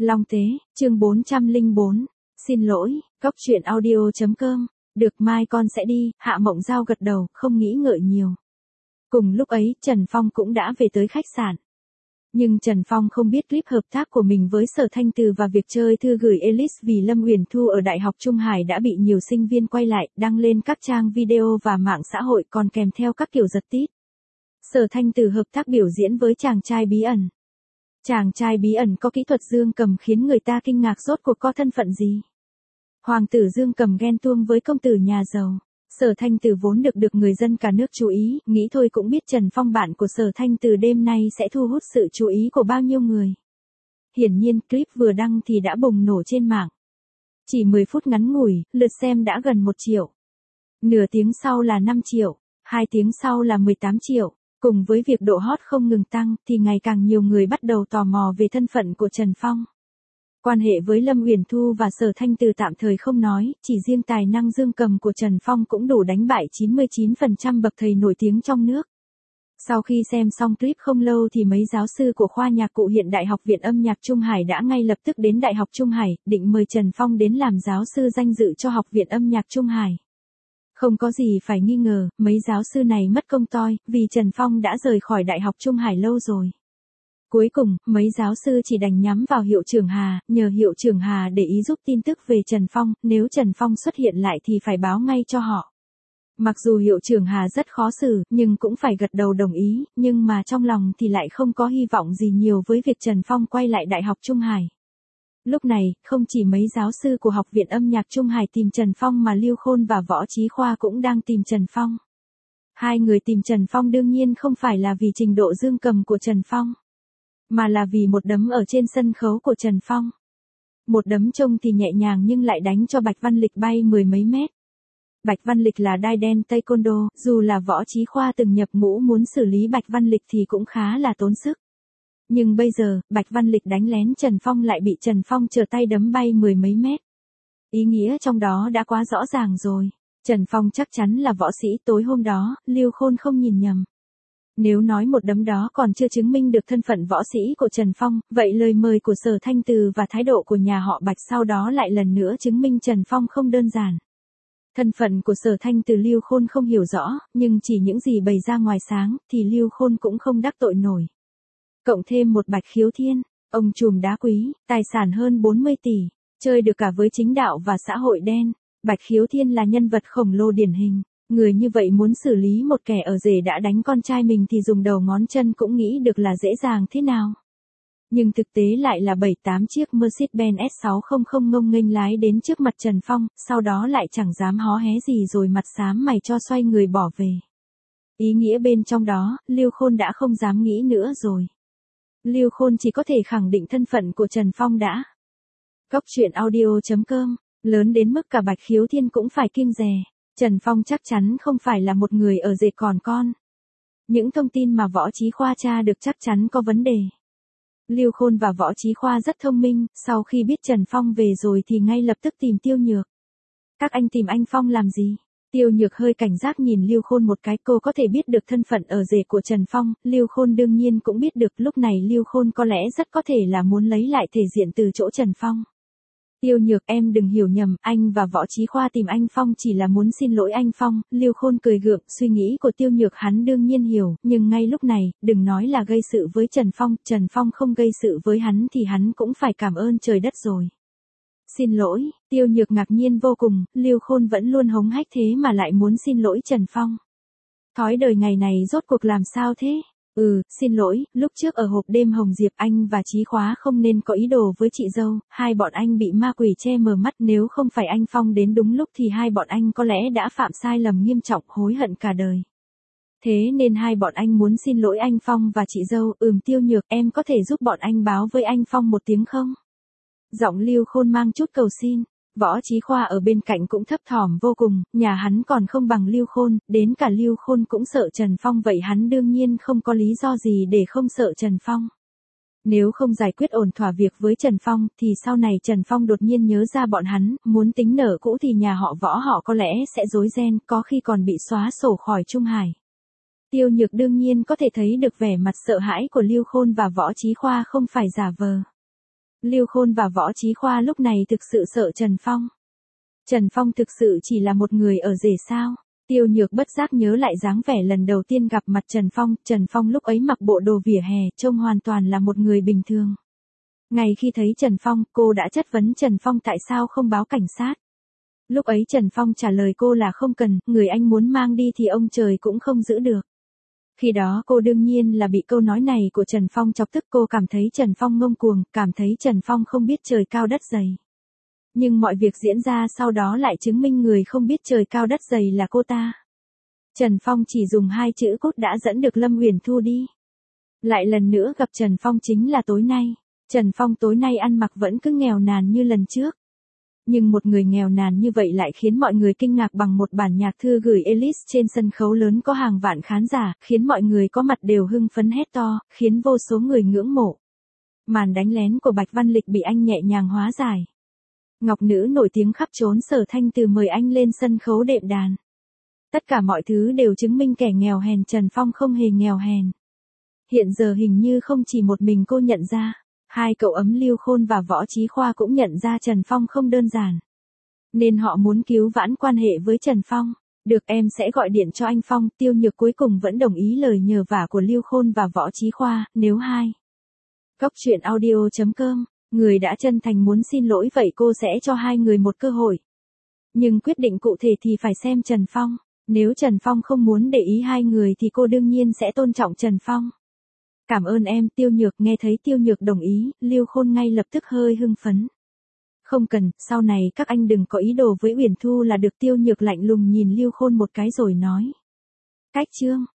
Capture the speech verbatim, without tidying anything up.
Long Tế, chương bốn trăm lẻ bốn. Xin lỗi, Cóc truyện audio chấm com. Được mai con sẽ đi, Hạ Mộng Giao gật đầu, không nghĩ ngợi nhiều. Cùng lúc ấy, Trần Phong cũng đã về tới khách sạn. Nhưng Trần Phong không biết clip hợp tác của mình với Sở Thanh Từ và việc chơi thư gửi Elise vì Lâm Uyển Thu ở Đại học Trung Hải đã bị nhiều sinh viên quay lại, đăng lên các trang video và mạng xã hội còn kèm theo các kiểu giật tít. Sở Thanh Từ hợp tác biểu diễn với chàng trai bí ẩn. Chàng trai bí ẩn có kỹ thuật dương cầm khiến người ta kinh ngạc rốt cuộc có thân phận gì. Hoàng tử dương cầm ghen tuông với công tử nhà giàu. Sở Thanh Từ vốn được được người dân cả nước chú ý, nghĩ thôi cũng biết Trần Phong bạn của Sở Thanh Từ đêm nay sẽ thu hút sự chú ý của bao nhiêu người. Hiển nhiên clip vừa đăng thì đã bùng nổ trên mạng. Chỉ mười phút ngắn ngủi, lượt xem đã gần một triệu. Nửa tiếng sau là năm triệu, hai tiếng sau là mười tám triệu. Cùng với việc độ hot không ngừng tăng thì ngày càng nhiều người bắt đầu tò mò về thân phận của Trần Phong. Quan hệ với Lâm Uyển Thu và Sở Thanh Từ tạm thời không nói, chỉ riêng tài năng dương cầm của Trần Phong cũng đủ đánh bại chín mươi chín phần trăm bậc thầy nổi tiếng trong nước. Sau khi xem xong clip không lâu thì mấy giáo sư của khoa nhạc cụ hiện Đại học Viện Âm nhạc Trung Hải đã ngay lập tức đến Đại học Trung Hải, định mời Trần Phong đến làm giáo sư danh dự cho Học viện Âm nhạc Trung Hải. Không có gì phải nghi ngờ, mấy giáo sư này mất công toi, vì Trần Phong đã rời khỏi Đại học Trung Hải lâu rồi. Cuối cùng, mấy giáo sư chỉ đành nhắm vào Hiệu trưởng Hà, nhờ Hiệu trưởng Hà để ý giúp tin tức về Trần Phong, nếu Trần Phong xuất hiện lại thì phải báo ngay cho họ. Mặc dù Hiệu trưởng Hà rất khó xử, nhưng cũng phải gật đầu đồng ý, nhưng mà trong lòng thì lại không có hy vọng gì nhiều với việc Trần Phong quay lại Đại học Trung Hải. Lúc này, không chỉ mấy giáo sư của Học viện Âm nhạc Trung Hải tìm Trần Phong mà Lưu Khôn và Võ Chí Khoa cũng đang tìm Trần Phong. Hai người tìm Trần Phong đương nhiên không phải là vì trình độ dương cầm của Trần Phong, mà là vì một đấm ở trên sân khấu của Trần Phong. Một đấm trông thì nhẹ nhàng nhưng lại đánh cho Bạch Văn Lịch bay mười mấy mét. Bạch Văn Lịch là đai đen taekwondo, dù là Võ Chí Khoa từng nhập ngũ muốn xử lý Bạch Văn Lịch thì cũng khá là tốn sức. Nhưng bây giờ, Bạch Văn Lịch đánh lén Trần Phong lại bị Trần Phong trở tay đấm bay mười mấy mét. Ý nghĩa trong đó đã quá rõ ràng rồi. Trần Phong chắc chắn là võ sĩ tối hôm đó, Lưu Khôn không nhìn nhầm. Nếu nói một đấm đó còn chưa chứng minh được thân phận võ sĩ của Trần Phong, vậy lời mời của Sở Thanh Từ và thái độ của nhà họ Bạch sau đó lại lần nữa chứng minh Trần Phong không đơn giản. Thân phận của Sở Thanh Từ Lưu Khôn không hiểu rõ, nhưng chỉ những gì bày ra ngoài sáng, thì Lưu Khôn cũng không đắc tội nổi. Cộng thêm một Bạch Khiếu Thiên, ông trùm đá quý, tài sản hơn bốn mươi tỷ, chơi được cả với chính đạo và xã hội đen. Bạch Khiếu Thiên là nhân vật khổng lồ điển hình. Người như vậy muốn xử lý một kẻ ở rể đã đánh con trai mình thì dùng đầu ngón chân cũng nghĩ được là dễ dàng thế nào. Nhưng thực tế lại là bảy tám chiếc Mercedes-Benz S sáu trăm ngông nghênh lái đến trước mặt Trần Phong, sau đó lại chẳng dám hó hé gì rồi mặt xám mày cho xoay người bỏ về. Ý nghĩa bên trong đó, Lưu Khôn đã không dám nghĩ nữa rồi. Lưu Khôn chỉ có thể khẳng định thân phận của Trần Phong đã. Cóc truyện audio chấm com, lớn đến mức cả Bạch Khiếu Thiên cũng phải kiêng dè. Trần Phong chắc chắn không phải là một người ở rể còn con. Những thông tin mà Võ Chí Khoa tra được chắc chắn có vấn đề. Lưu Khôn và Võ Chí Khoa rất thông minh, sau khi biết Trần Phong về rồi thì ngay lập tức tìm Tiêu Nhược. Các anh tìm anh Phong làm gì? Tiêu Nhược hơi cảnh giác nhìn Lưu Khôn một cái, cô có thể biết được thân phận ở rể của Trần Phong, Lưu Khôn đương nhiên cũng biết được, lúc này Lưu Khôn có lẽ rất có thể là muốn lấy lại thể diện từ chỗ Trần Phong. Tiêu Nhược, em đừng hiểu nhầm, anh và Võ Chí Khoa tìm anh Phong chỉ là muốn xin lỗi anh Phong. Lưu Khôn cười gượng, suy nghĩ của Tiêu Nhược hắn đương nhiên hiểu, nhưng ngay lúc này, đừng nói là gây sự với Trần Phong, Trần Phong không gây sự với hắn thì hắn cũng phải cảm ơn trời đất rồi. Xin lỗi, Tiêu Nhược ngạc nhiên vô cùng, Lưu Khôn vẫn luôn hống hách thế mà lại muốn xin lỗi Trần Phong. Thói đời ngày này rốt cuộc làm sao thế? Ừ, xin lỗi, lúc trước ở hộp đêm Hồng Diệp anh và Chí Khóa không nên có ý đồ với chị dâu, hai bọn anh bị ma quỷ che mờ mắt, nếu không phải anh Phong đến đúng lúc thì hai bọn anh có lẽ đã phạm sai lầm nghiêm trọng, hối hận cả đời. Thế nên hai bọn anh muốn xin lỗi anh Phong và chị dâu. Ừm, Tiêu Nhược, em có thể giúp bọn anh báo với anh Phong một tiếng không? Giọng Lưu Khôn mang chút cầu xin. Võ Chí Khoa ở bên cạnh cũng thấp thỏm vô cùng, nhà hắn còn không bằng Lưu Khôn, đến cả Lưu Khôn cũng sợ Trần Phong, vậy hắn đương nhiên không có lý do gì để không sợ Trần Phong. Nếu không giải quyết ổn thỏa việc với Trần Phong, thì sau này Trần Phong đột nhiên nhớ ra bọn hắn, muốn tính nợ cũ thì nhà họ Võ họ có lẽ sẽ rối ren, có khi còn bị xóa sổ khỏi Trung Hải. Tiêu Nhược đương nhiên có thể thấy được vẻ mặt sợ hãi của Lưu Khôn và Võ Chí Khoa không phải giả vờ. Lưu Khôn và Võ Chí Khoa lúc này thực sự sợ Trần Phong. Trần Phong thực sự chỉ là một người ở rể sao? Tiêu Nhược bất giác nhớ lại dáng vẻ lần đầu tiên gặp mặt Trần Phong, Trần Phong lúc ấy mặc bộ đồ vỉa hè, trông hoàn toàn là một người bình thường. Ngày khi thấy Trần Phong, cô đã chất vấn Trần Phong tại sao không báo cảnh sát. Lúc ấy Trần Phong trả lời cô là không cần, người anh muốn mang đi thì ông trời cũng không giữ được. Khi đó cô đương nhiên là bị câu nói này của Trần Phong chọc tức, cô cảm thấy Trần Phong ngông cuồng, cảm thấy Trần Phong không biết trời cao đất dày. Nhưng mọi việc diễn ra sau đó lại chứng minh người không biết trời cao đất dày là cô ta. Trần Phong chỉ dùng hai chữ cốt đã dẫn được Lâm Uyển Thu đi. Lại lần nữa gặp Trần Phong chính là tối nay. Trần Phong tối nay ăn mặc vẫn cứ nghèo nàn như lần trước. Nhưng một người nghèo nàn như vậy lại khiến mọi người kinh ngạc bằng một bản nhạc thư gửi Ellis trên sân khấu lớn có hàng vạn khán giả, khiến mọi người có mặt đều hưng phấn hét to, khiến vô số người ngưỡng mộ. Màn đánh lén của Bạch Văn Lịch bị anh nhẹ nhàng hóa giải. Ngọc nữ nổi tiếng khắp trốn Sở Thanh Từ mời anh lên sân khấu đệm đàn. Tất cả mọi thứ đều chứng minh kẻ nghèo hèn Trần Phong không hề nghèo hèn. Hiện giờ hình như không chỉ một mình cô nhận ra. Hai cậu ấm Lưu Khôn và Võ Chí Khoa cũng nhận ra Trần Phong không đơn giản. Nên họ muốn cứu vãn quan hệ với Trần Phong. Được, em sẽ gọi điện cho anh Phong. Tiêu Nhược cuối cùng vẫn đồng ý lời nhờ vả của Lưu Khôn và Võ Chí Khoa. Nếu hai. Cốc truyện audio chấm com. Người đã chân thành muốn xin lỗi vậy cô sẽ cho hai người một cơ hội. Nhưng quyết định cụ thể thì phải xem Trần Phong. Nếu Trần Phong không muốn để ý hai người thì cô đương nhiên sẽ tôn trọng Trần Phong. Cảm ơn em. Tiêu Nhược nghe thấy Tiêu Nhược đồng ý, Lưu Khôn ngay lập tức hơi hưng phấn. Không cần, sau này các anh đừng có ý đồ với Uyển Thu là được. Tiêu Nhược lạnh lùng nhìn Lưu Khôn một cái rồi nói. Cách chương.